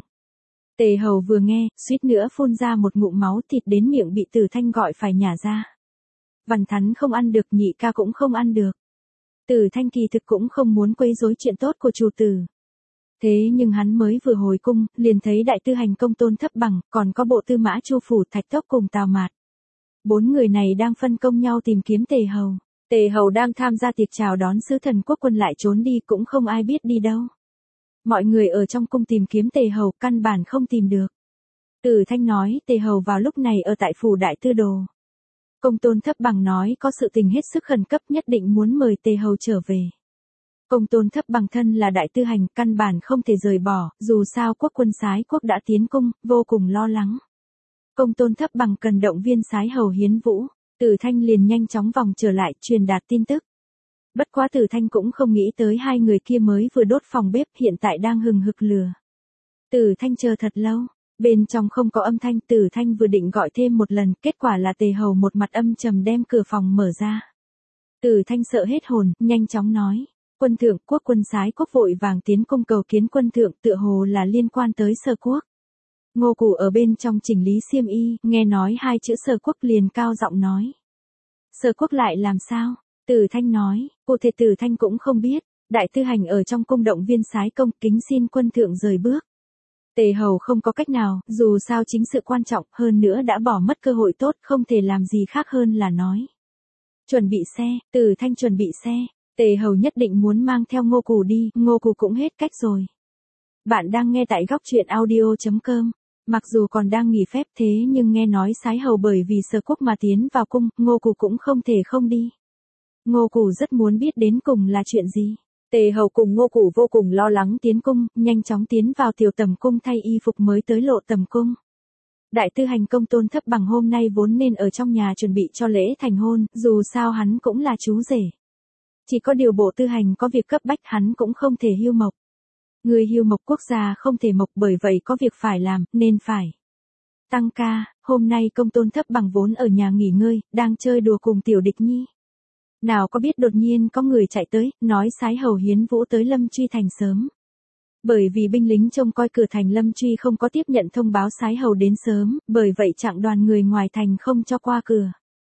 Tề Hầu vừa nghe, suýt nữa phun ra một ngụm máu thịt đến miệng bị Tử Thanh gọi phải nhả ra. Văn Thắn không ăn được, nhị ca cũng không ăn được. Tử Thanh kỳ thực cũng không muốn quấy rối chuyện tốt của chủ tử. Thế nhưng hắn mới vừa hồi cung, liền thấy đại tư hành Công Tôn Thấp Bằng, còn có bộ tư mã Chu Phủ, Thạch Tốc cùng Tào Mạt. Bốn người này đang phân công nhau tìm kiếm Tề Hầu. Tề Hầu đang tham gia tiệc chào đón sứ thần quốc quân lại trốn đi, cũng không ai biết đi đâu. Mọi người ở trong cung tìm kiếm Tề Hầu, căn bản không tìm được. Tử Thanh nói, Tề Hầu vào lúc này ở tại phủ đại tư đồ. Công Tôn Thấp Bằng nói có sự tình hết sức khẩn cấp, nhất định muốn mời Tề Hầu trở về. Công Tôn Thấp Bằng thân là đại tư hành, căn bản không thể rời bỏ, dù sao quốc quân Sái Quốc đã tiến cung, vô cùng lo lắng. Công Tôn Thấp Bằng cần động viên Sái Hầu hiến vũ, Tử Thanh liền nhanh chóng vòng trở lại, truyền đạt tin tức. Bất quá Tử Thanh cũng không nghĩ tới hai người kia mới vừa đốt phòng bếp, hiện tại đang hừng hực lửa. Tử Thanh chờ thật lâu, bên trong không có âm thanh, Tử Thanh vừa định gọi thêm một lần, kết quả là Tề Hầu một mặt âm trầm đem cửa phòng mở ra. Tử Thanh sợ hết hồn, nhanh chóng nói, quân thượng, quốc quân Sái Quốc vội vàng tiến cung cầu kiến quân thượng, tựa hồ là liên quan tới Sở Quốc. Ngô Cù ở bên trong chỉnh lý xiêm y, nghe nói hai chữ Sở Quốc liền cao giọng nói. Sở Quốc lại làm sao? Tử Thanh nói, cụ thể Tử Thanh cũng không biết, đại tư hành ở trong cung động viên Sái công, kính xin quân thượng rời bước. Tề Hầu không có cách nào, dù sao chính sự quan trọng, hơn nữa đã bỏ mất cơ hội tốt, không thể làm gì khác hơn là nói. Chuẩn bị xe, Tử Thanh chuẩn bị xe, Tề Hầu nhất định muốn mang theo Ngô Cù đi, Ngô Cù cũng hết cách rồi. Bạn đang nghe tại góc truyện audio chấm com. Mặc dù còn đang nghỉ phép thế nhưng nghe nói Sái Hầu bởi vì Sở Quốc mà tiến vào cung, Ngô Cù cũng không thể không đi. Ngô Cù rất muốn biết đến cùng là chuyện gì. Tề Hầu cùng Ngô Cù vô cùng lo lắng tiến cung, nhanh chóng tiến vào tiểu tầm cung thay y phục mới tới lộ tầm cung. Đại tư hành Công Tôn Thấp Bằng hôm nay vốn nên ở trong nhà chuẩn bị cho lễ thành hôn, dù sao hắn cũng là chú rể. Chỉ có điều bộ tư hành có việc cấp bách, hắn cũng không thể hưu mộc. Người hưu mộc quốc gia không thể mộc, bởi vậy có việc phải làm, nên phải tăng ca. Hôm nay Công Tôn Thấp Bằng vốn ở nhà nghỉ ngơi, đang chơi đùa cùng tiểu địch nhi. Nào có biết đột nhiên có người chạy tới, nói Sái Hầu hiến vũ tới Lâm Truy thành sớm. Bởi vì binh lính trông coi cửa thành Lâm Truy không có tiếp nhận thông báo Sái Hầu đến sớm, bởi vậy chặng đoàn người ngoài thành không cho qua cửa.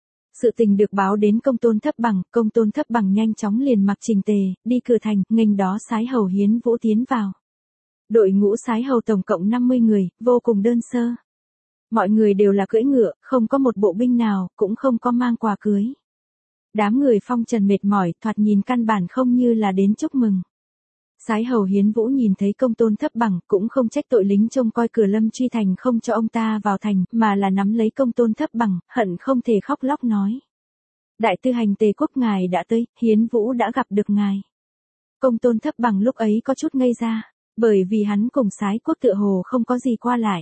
Sự tình được báo đến Công Tôn Thấp Bằng, Công Tôn Thấp Bằng nhanh chóng liền mặc chỉnh tề, đi cửa thành, nghênh đó Sái Hầu hiến vũ tiến vào. Đội ngũ Sái Hầu tổng cộng năm mươi người, vô cùng đơn sơ. Mọi người đều là cưỡi ngựa, không có một bộ binh nào, cũng không có mang quà cưới. Đám người phong trần mệt mỏi, thoạt nhìn căn bản không như là đến chúc mừng. Sái Hầu hiến vũ nhìn thấy Công Tôn Thấp Bằng, cũng không trách tội lính trông coi cửa Lâm Truy thành không cho ông ta vào thành, mà là nắm lấy Công Tôn Thấp Bằng, hận không thể khóc lóc nói. Đại tư hành Tề Quốc ngài đã tới, hiến vũ đã gặp được ngài. Công Tôn Thấp Bằng lúc ấy có chút ngây ra, bởi vì hắn cùng Sái Quốc tựa hồ không có gì qua lại.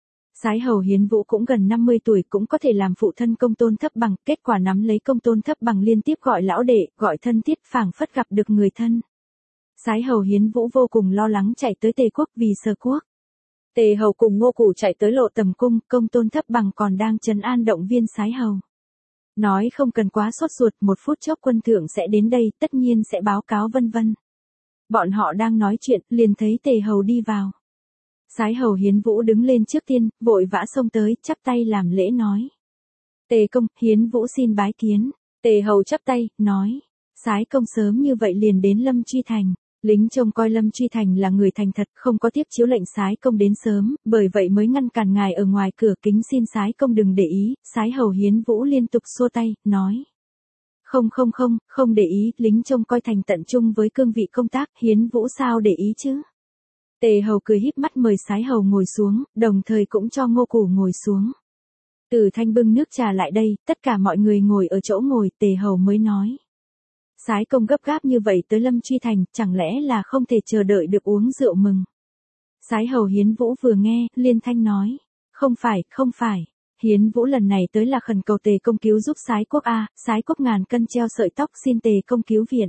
Sái Hầu hiến vũ cũng gần năm mươi tuổi, cũng có thể làm phụ thân Công Tôn Thấp Bằng, kết quả nắm lấy Công Tôn Thấp Bằng liên tiếp gọi lão đệ, gọi thân thiết, phảng phất gặp được người thân. Sái Hầu hiến vũ vô cùng lo lắng chạy tới Tề Quốc vì Sở Quốc. Tề Hầu cùng Ngô Cù chạy tới lộ tầm cung, Công Tôn Thấp Bằng còn đang trấn an động viên Sái Hầu. Nói không cần quá sốt ruột, một phút chốc quân thượng sẽ đến đây, tất nhiên sẽ báo cáo vân vân. Bọn họ đang nói chuyện, liền thấy Tề Hầu đi vào. Sái Hầu hiến vũ đứng lên trước tiên, vội vã xông tới, chắp tay làm lễ nói. Tề công, hiến vũ xin bái kiến. Tề Hầu chắp tay, nói. Sái công sớm như vậy liền đến Lâm Truy thành. Lính trông coi Lâm Truy thành là người thành thật, không có tiếp chiếu lệnh Sái công đến sớm, bởi vậy mới ngăn cản ngài ở ngoài cửa, kính xin Sái công đừng để ý. Sái Hầu hiến vũ liên tục xua tay, nói. Không không không, không để ý, lính trông coi thành tận chung với cương vị công tác, hiến vũ sao để ý chứ. Tề Hầu cười híp mắt mời Sái Hầu ngồi xuống, đồng thời cũng cho Ngô Cù ngồi xuống. Tử Thanh bưng nước trà lại đây, tất cả mọi người ngồi ở chỗ ngồi, Tề Hầu mới nói. Sái công gấp gáp như vậy tới Lâm Truy thành, chẳng lẽ là không thể chờ đợi được uống rượu mừng. Sái hầu Hiến Vũ vừa nghe, liên thanh nói. Không phải, không phải. Hiến Vũ lần này tới là khẩn cầu Tề công cứu giúp Sái quốc a, Sái quốc ngàn cân treo sợi tóc xin Tề công cứu viện.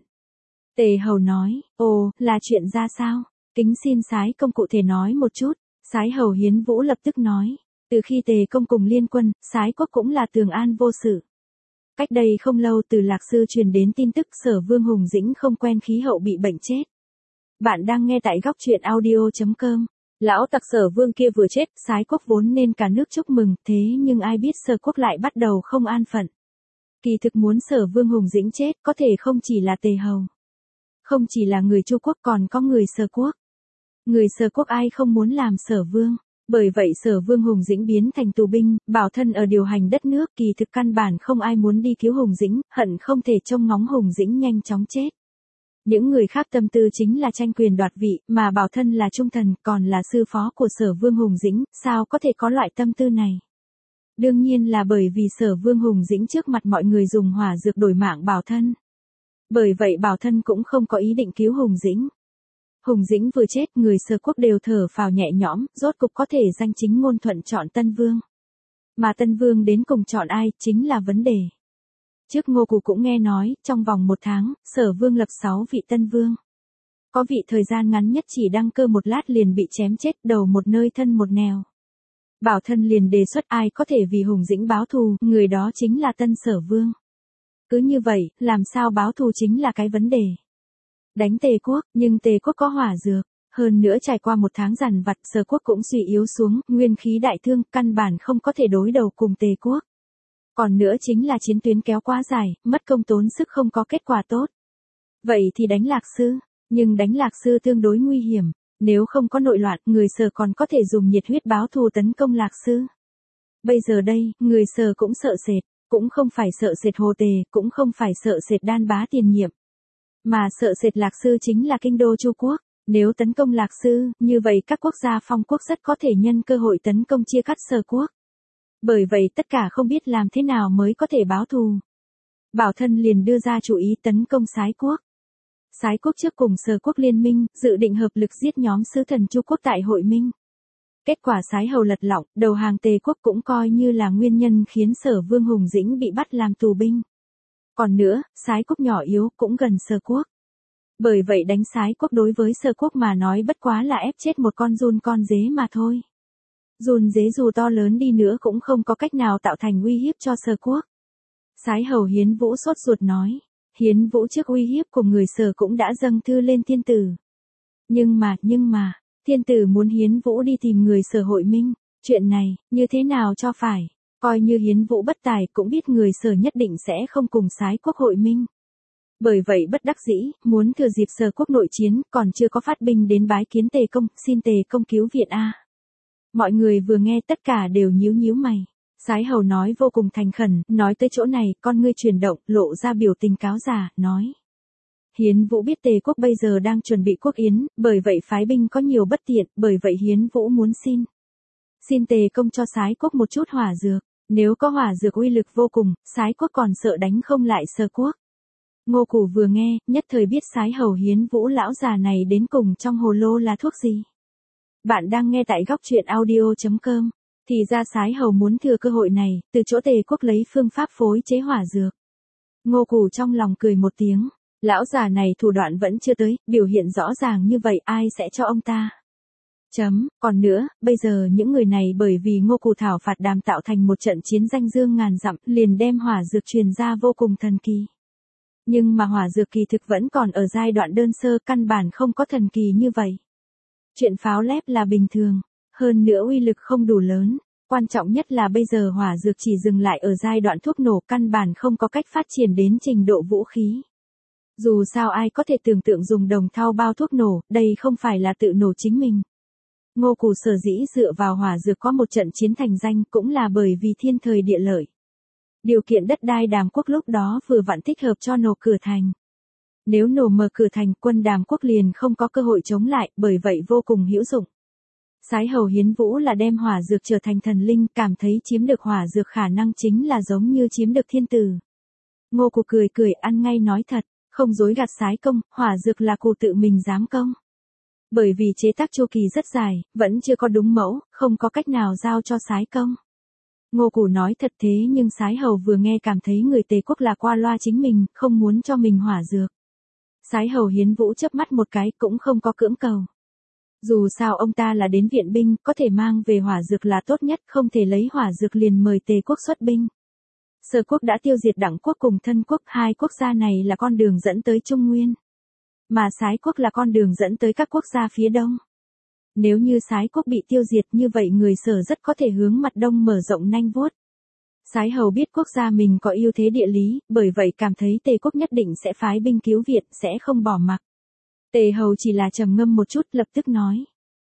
Tề hầu nói, ồ, là chuyện ra sao? Kính xin Sái công cụ thể nói một chút. Sái hầu Hiến Vũ lập tức nói, từ khi Tề công cùng liên quân, Sái quốc cũng là tường an vô sự. Cách đây không lâu từ Lạc Sư truyền đến tin tức Sở Vương Hùng Dĩnh không quen khí hậu bị bệnh chết. Bạn đang nghe tại góc truyện audio.com. Lão tặc Sở Vương kia vừa chết, Sái quốc vốn nên cả nước chúc mừng, thế nhưng ai biết Sở quốc lại bắt đầu không an phận. Kỳ thực muốn Sở Vương Hùng Dĩnh chết, có thể không chỉ là Tề hầu, không chỉ là người Chu quốc, còn có người Sở quốc. Người Sở quốc ai không muốn làm Sở Vương, bởi vậy Sở Vương Hùng Dĩnh biến thành tù binh, bảo thân ở điều hành đất nước, kỳ thực căn bản không ai muốn đi cứu Hùng Dĩnh, hận không thể trông ngóng Hùng Dĩnh nhanh chóng chết. Những người khác tâm tư chính là tranh quyền đoạt vị, mà bảo thân là trung thần, còn là sư phó của Sở Vương Hùng Dĩnh, sao có thể có loại tâm tư này? Đương nhiên là bởi vì Sở Vương Hùng Dĩnh trước mặt mọi người dùng hỏa dược đổi mạng bảo thân. Bởi vậy bảo thân cũng không có ý định cứu Hùng Dĩnh. Hùng Dĩnh vừa chết, người Sở quốc đều thở phào nhẹ nhõm, rốt cục có thể danh chính ngôn thuận chọn Tân Vương. Mà Tân Vương đến cùng chọn ai, chính là vấn đề. Trước Ngô Cù cũng nghe nói, trong vòng một tháng, Sở Vương lập sáu vị Tân Vương. Có vị thời gian ngắn nhất chỉ đăng cơ một lát liền bị chém chết, đầu một nơi thân một nẻo. Bảo thân liền đề xuất ai có thể vì Hùng Dĩnh báo thù, người đó chính là Tân Sở Vương. Cứ như vậy, làm sao báo thù chính là cái vấn đề. Đánh Tề quốc, nhưng Tề quốc có hỏa dược. Hơn nữa trải qua một tháng dằn vặt, Sở quốc cũng suy yếu xuống, nguyên khí đại thương, căn bản không có thể đối đầu cùng Tề quốc. Còn nữa chính là chiến tuyến kéo quá dài, mất công tốn sức không có kết quả tốt. Vậy thì đánh Lạc Sư, nhưng đánh Lạc Sư tương đối nguy hiểm. Nếu không có nội loạn, người Sở còn có thể dùng nhiệt huyết báo thù tấn công Lạc Sư. Bây giờ đây, người Sở cũng sợ sệt, cũng không phải sợ sệt Hồ Tề, cũng không phải sợ sệt Đan Bá tiền nhiệm. Mà sợ sệt Lạc Sư chính là kinh đô Chu quốc. Nếu tấn công Lạc Sư, như vậy các quốc gia phong quốc rất có thể nhân cơ hội tấn công chia cắt Sở quốc. Bởi vậy tất cả không biết làm thế nào mới có thể báo thù. Bảo thân liền đưa ra chủ ý tấn công Sái quốc. Sái quốc trước cùng Sở quốc liên minh, dự định hợp lực giết nhóm sứ thần Chu quốc tại hội minh. Kết quả Sái hầu lật lọng, đầu hàng Tề quốc cũng coi như là nguyên nhân khiến Sở Vương Hùng Dĩnh bị bắt làm tù binh. Còn nữa, Sái quốc nhỏ yếu cũng gần Sở quốc. Bởi vậy đánh Sái quốc đối với Sở quốc mà nói bất quá là ép chết một con giun con dế mà thôi. Giun dế dù to lớn đi nữa cũng không có cách nào tạo thành uy hiếp cho Sở quốc. Sái hầu Hiến Vũ sốt ruột nói. Hiến Vũ trước uy hiếp của người Sở cũng đã dâng thư lên thiên tử. Nhưng mà, nhưng mà, thiên tử muốn Hiến Vũ đi tìm người Sở hội minh. Chuyện này, như thế nào cho phải? Coi như Hiến Vũ bất tài cũng biết người Sở nhất định sẽ không cùng Sái quốc hội minh. Bởi vậy bất đắc dĩ, muốn thừa dịp Sở quốc nội chiến, còn chưa có phát binh đến bái kiến Tề công, xin Tề công cứu viện a. Mọi người vừa nghe tất cả đều nhíu nhíu mày. Sái hầu nói vô cùng thành khẩn, nói tới chỗ này, con ngươi chuyển động, lộ ra biểu tình cáo già, nói. Hiến Vũ biết Tề quốc bây giờ đang chuẩn bị quốc yến, bởi vậy phái binh có nhiều bất tiện, bởi vậy Hiến Vũ muốn xin. Xin Tề công cho Sái quốc một chút hỏa dược, nếu có hỏa dược uy lực vô cùng, Sái quốc còn sợ đánh không lại Sở quốc. Ngô Cù vừa nghe, nhất thời biết Sái hầu Hiến Vũ lão già này đến cùng trong hồ lô là thuốc gì. Bạn đang nghe tại góc truyện audio.com. Thì ra Sái hầu muốn thừa cơ hội này, từ chỗ Tề quốc lấy phương pháp phối chế hỏa dược. Ngô Cù trong lòng cười một tiếng. Lão già này thủ đoạn vẫn chưa tới, biểu hiện rõ ràng như vậy ai sẽ cho ông ta. Chấm, còn nữa, bây giờ những người này bởi vì Ngô Cù thảo phạt đàm tạo thành một trận chiến danh dương ngàn dặm, liền đem hỏa dược truyền ra vô cùng thần kỳ. Nhưng mà hỏa dược kỳ thực vẫn còn ở giai đoạn đơn sơ, căn bản không có thần kỳ như vậy. Chuyện pháo lép là bình thường, hơn nữa uy lực không đủ lớn, quan trọng nhất là bây giờ hỏa dược chỉ dừng lại ở giai đoạn thuốc nổ, căn bản không có cách phát triển đến trình độ vũ khí. Dù sao ai có thể tưởng tượng dùng đồng thau bao thuốc nổ, đây không phải là tự nổ chính mình. Ngô Cù sở dĩ dựa vào hỏa dược có một trận chiến thành danh cũng là bởi vì thiên thời địa lợi. Điều kiện đất đai Đàm quốc lúc đó vừa vặn thích hợp cho nổ cửa thành. Nếu nổ mở cửa thành, quân Đàm quốc liền không có cơ hội chống lại, bởi vậy vô cùng hữu dụng. Sái hầu Hiến Vũ là đem hỏa dược trở thành thần linh, cảm thấy chiếm được hỏa dược khả năng chính là giống như chiếm được thiên tử. Ngô Cù cười cười ăn ngay nói thật, không dối gạt Sái công, hỏa dược là Cù tự mình giám công. Bởi vì chế tác chu kỳ rất dài, vẫn chưa có đúng mẫu, không có cách nào giao cho Sái công. Ngô Cù nói thật thế nhưng Sái Hầu vừa nghe cảm thấy người Tề quốc là qua loa chính mình, không muốn cho mình hỏa dược. Sái Hầu Hiến Vũ chớp mắt một cái cũng không có cưỡng cầu. Dù sao ông ta là đến viện binh, có thể mang về hỏa dược là tốt nhất, không thể lấy hỏa dược liền mời Tề quốc xuất binh. Sở quốc đã tiêu diệt Đặng quốc cùng Thân quốc, hai quốc gia này là con đường dẫn tới Trung Nguyên. Mà Sái quốc là con đường dẫn tới các quốc gia phía đông. Nếu như Sái quốc bị tiêu diệt như vậy người Sở rất có thể hướng mặt đông mở rộng nanh vuốt. Sái Hầu biết quốc gia mình có ưu thế địa lý, bởi vậy cảm thấy Tề quốc nhất định sẽ phái binh cứu viện, sẽ không bỏ mặc. Tề Hầu chỉ là trầm ngâm một chút, lập tức nói.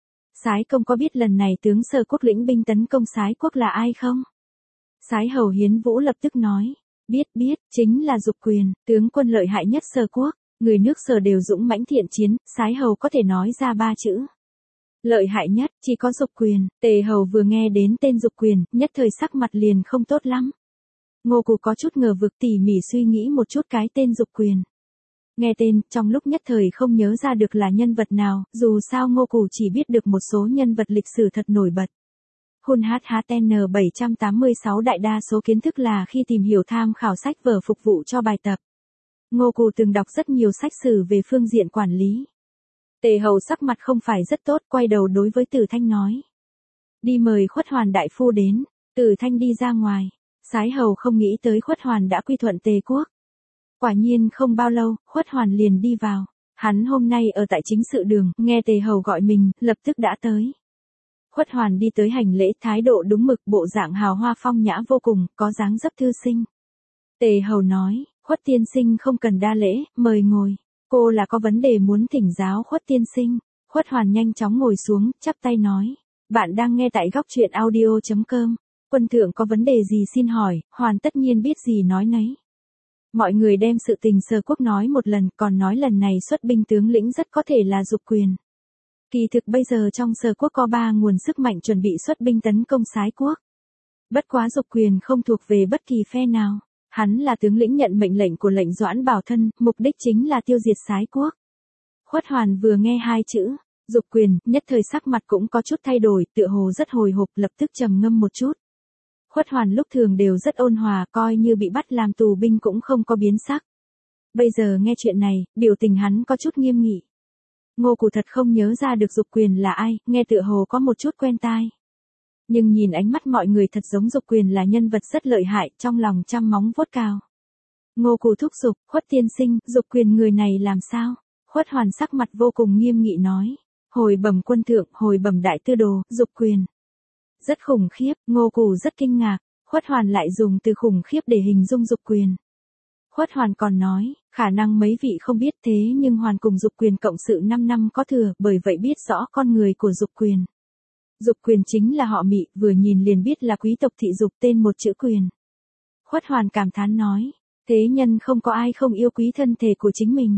Sái công có biết lần này tướng Sở quốc lĩnh binh tấn công Sái quốc là ai không? Sái Hầu Hiến Vũ lập tức nói. Biết biết, chính là Dục Quyền, tướng quân lợi hại nhất Sở quốc. Người nước Sở đều dũng mãnh thiện chiến, Sái Hầu có thể nói ra ba chữ. Lợi hại nhất, chỉ có Dục Quyền. Tề Hầu vừa nghe đến tên Dục Quyền, nhất thời sắc mặt liền không tốt lắm. Ngô Cù có chút ngờ vực, tỉ mỉ suy nghĩ một chút cái tên Dục Quyền. Nghe tên, trong lúc nhất thời không nhớ ra được là nhân vật nào, dù sao Ngô Cù chỉ biết được một số nhân vật lịch sử thật nổi bật. Hun hát hát en bảy trăm tám mươi sáu đại đa số kiến thức là khi tìm hiểu tham khảo sách vở phục vụ cho bài tập. Ngô Cù từng đọc rất nhiều sách sử về phương diện quản lý. Tề Hầu sắc mặt không phải rất tốt, quay đầu đối với Tử Thanh nói. Đi mời Khuất Hoàn đại phu đến. Tử Thanh đi ra ngoài. Sái Hầu không nghĩ tới Khuất Hoàn đã quy thuận Tề quốc. Quả nhiên không bao lâu, Khuất Hoàn liền đi vào. Hắn hôm nay ở tại chính sự đường, nghe Tề Hầu gọi mình, lập tức đã tới. Khuất Hoàn đi tới hành lễ, thái độ đúng mực, bộ dạng hào hoa phong nhã vô cùng, có dáng dấp thư sinh. Tề Hầu nói, Khuất tiên sinh không cần đa lễ, mời ngồi. Cô là có vấn đề muốn thỉnh giáo Khuất tiên sinh. Khuất Hoàn nhanh chóng ngồi xuống, chắp tay nói. Bạn đang nghe tại góc truyện audio chấm com. Quân thượng có vấn đề gì xin hỏi, Hoàn tất nhiên biết gì nói nấy. Mọi người đem sự tình Sở quốc nói một lần, còn nói lần này xuất binh tướng lĩnh rất có thể là Dục Quyền. Kỳ thực bây giờ trong Sở quốc có ba nguồn sức mạnh chuẩn bị xuất binh tấn công Sái quốc. Bất quá Dục Quyền không thuộc về bất kỳ phe nào. Hắn là tướng lĩnh nhận mệnh lệnh của lệnh Doãn Bảo Thân, mục đích chính là tiêu diệt Sái quốc. Khuất Hoàn vừa nghe hai chữ, Dục Quyền, nhất thời sắc mặt cũng có chút thay đổi, tựa hồ rất hồi hộp, lập tức trầm ngâm một chút. Khuất Hoàn lúc thường đều rất ôn hòa, coi như bị bắt làm tù binh cũng không có biến sắc. Bây giờ nghe chuyện này, biểu tình hắn có chút nghiêm nghị. Ngô Cù thật không nhớ ra được Dục Quyền là ai, nghe tựa hồ có một chút quen tai. Nhưng nhìn ánh mắt mọi người thật giống Dục Quyền là nhân vật rất lợi hại, trong lòng trăm móng vuốt cao. Ngô Cù thúc giục, Khuất tiên sinh, Dục Quyền người này làm sao? Khuất Hoàn sắc mặt vô cùng nghiêm nghị nói. Hồi bẩm quân thượng, hồi bẩm đại tư đồ, Dục Quyền. Rất khủng khiếp, Ngô Cù rất kinh ngạc, Khuất Hoàn lại dùng từ khủng khiếp để hình dung Dục Quyền. Khuất Hoàn còn nói, khả năng mấy vị không biết thế nhưng Hoàn cùng Dục Quyền cộng sự năm năm có thừa, bởi vậy biết rõ con người của Dục Quyền. Dục Quyền chính là họ Mị, vừa nhìn liền biết là quý tộc thị Dục, tên một chữ Quyền. Khuất Hoàn cảm thán nói, thế nhân không có ai không yêu quý thân thể của chính mình.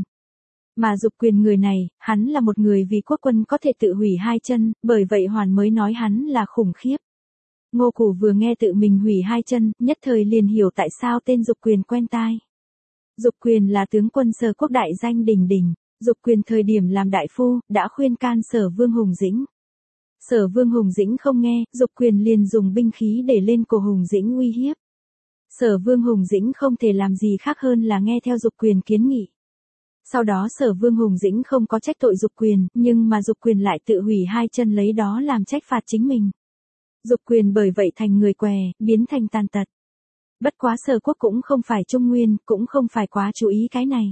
Mà Dục Quyền người này, hắn là một người vì quốc quân có thể tự hủy hai chân, bởi vậy Hoàn mới nói hắn là khủng khiếp. Ngô Cù vừa nghe tự mình hủy hai chân, nhất thời liền hiểu tại sao tên Dục Quyền quen tai. Dục Quyền là tướng quân Sở quốc đại danh đỉnh đỉnh, Dục Quyền thời điểm làm đại phu, đã khuyên can Sở Vương Hùng Dĩnh. Sở Vương Hùng Dĩnh không nghe, Dục Quyền liền dùng binh khí để lên cổ Hùng Dĩnh uy hiếp. Sở Vương Hùng Dĩnh không thể làm gì khác hơn là nghe theo Dục Quyền kiến nghị. Sau đó Sở Vương Hùng Dĩnh không có trách tội Dục Quyền, nhưng mà Dục Quyền lại tự hủy hai chân lấy đó làm trách phạt chính mình. Dục Quyền bởi vậy thành người què, biến thành tàn tật. Bất quá Sở quốc cũng không phải Trung Nguyên, cũng không phải quá chú ý cái này.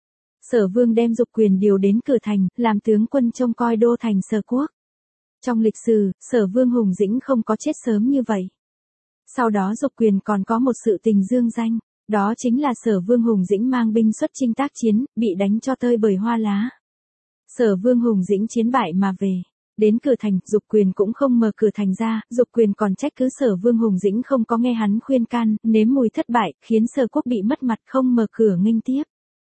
Sở Vương đem Dục Quyền điều đến cửa thành, làm tướng quân trông coi đô thành Sở quốc. Trong lịch sử, Sở Vương Hùng Dĩnh không có chết sớm như vậy. Sau đó Dục Quyền còn có một sự tình dương danh, đó chính là Sở Vương Hùng Dĩnh mang binh xuất chinh tác chiến, bị đánh cho tơi bời hoa lá. Sở Vương Hùng Dĩnh chiến bại mà về. Đến cửa thành, Dục Quyền cũng không mở cửa thành ra, Dục Quyền còn trách cứ Sở Vương Hùng Dĩnh không có nghe hắn khuyên can, nếm mùi thất bại, khiến Sở quốc bị mất mặt không mở cửa nghênh tiếp.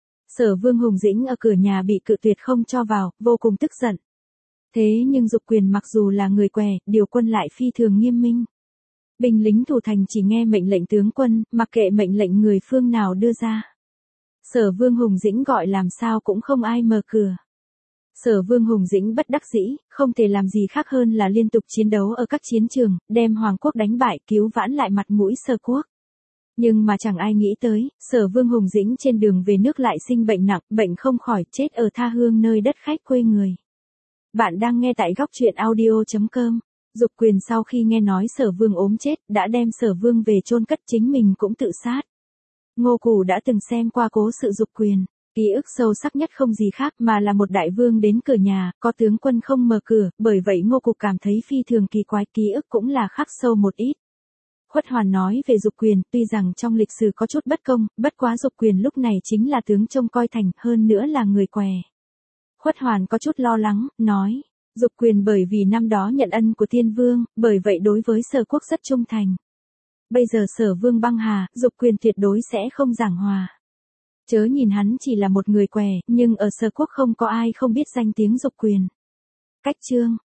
Sở Vương Hùng Dĩnh ở cửa nhà bị cự tuyệt không cho vào, vô cùng tức giận. Thế nhưng Dục Quyền mặc dù là người què, điều quân lại phi thường nghiêm minh. Binh lính thủ thành chỉ nghe mệnh lệnh tướng quân, mặc kệ mệnh lệnh người phương nào đưa ra. Sở Vương Hùng Dĩnh gọi làm sao cũng không ai mở cửa. Sở Vương Hùng Dĩnh bất đắc dĩ, không thể làm gì khác hơn là liên tục chiến đấu ở các chiến trường, đem Hoàng quốc đánh bại, cứu vãn lại mặt mũi Sở quốc. Nhưng mà chẳng ai nghĩ tới, Sở Vương Hùng Dĩnh trên đường về nước lại sinh bệnh nặng, bệnh không khỏi, chết ở tha hương nơi đất khách quê người. Bạn đang nghe tại góc truyện audio chấm com. Dục Quyền sau khi nghe nói Sở Vương ốm chết, đã đem Sở Vương về chôn cất, chính mình cũng tự sát. Ngô Cù đã từng xem qua cố sự Dục Quyền. Ký ức sâu sắc nhất không gì khác mà là một đại vương đến cửa nhà, có tướng quân không mở cửa, bởi vậy Ngô Cục cảm thấy phi thường kỳ quái, ký ức cũng là khắc sâu một ít. Khuất Hoàn nói về Dục Quyền, tuy rằng trong lịch sử có chút bất công, bất quá Dục Quyền lúc này chính là tướng trông coi thành, hơn nữa là người què. Khuất Hoàn có chút lo lắng, nói, Dục Quyền bởi vì năm đó nhận ân của Tiên Vương, bởi vậy đối với Sở quốc rất trung thành. Bây giờ Sở Vương băng hà, Dục Quyền tuyệt đối sẽ không giảng hòa. Chớ nhìn hắn chỉ là một người què, nhưng ở Sở quốc không có ai không biết danh tiếng Dục Quyền. Cách chương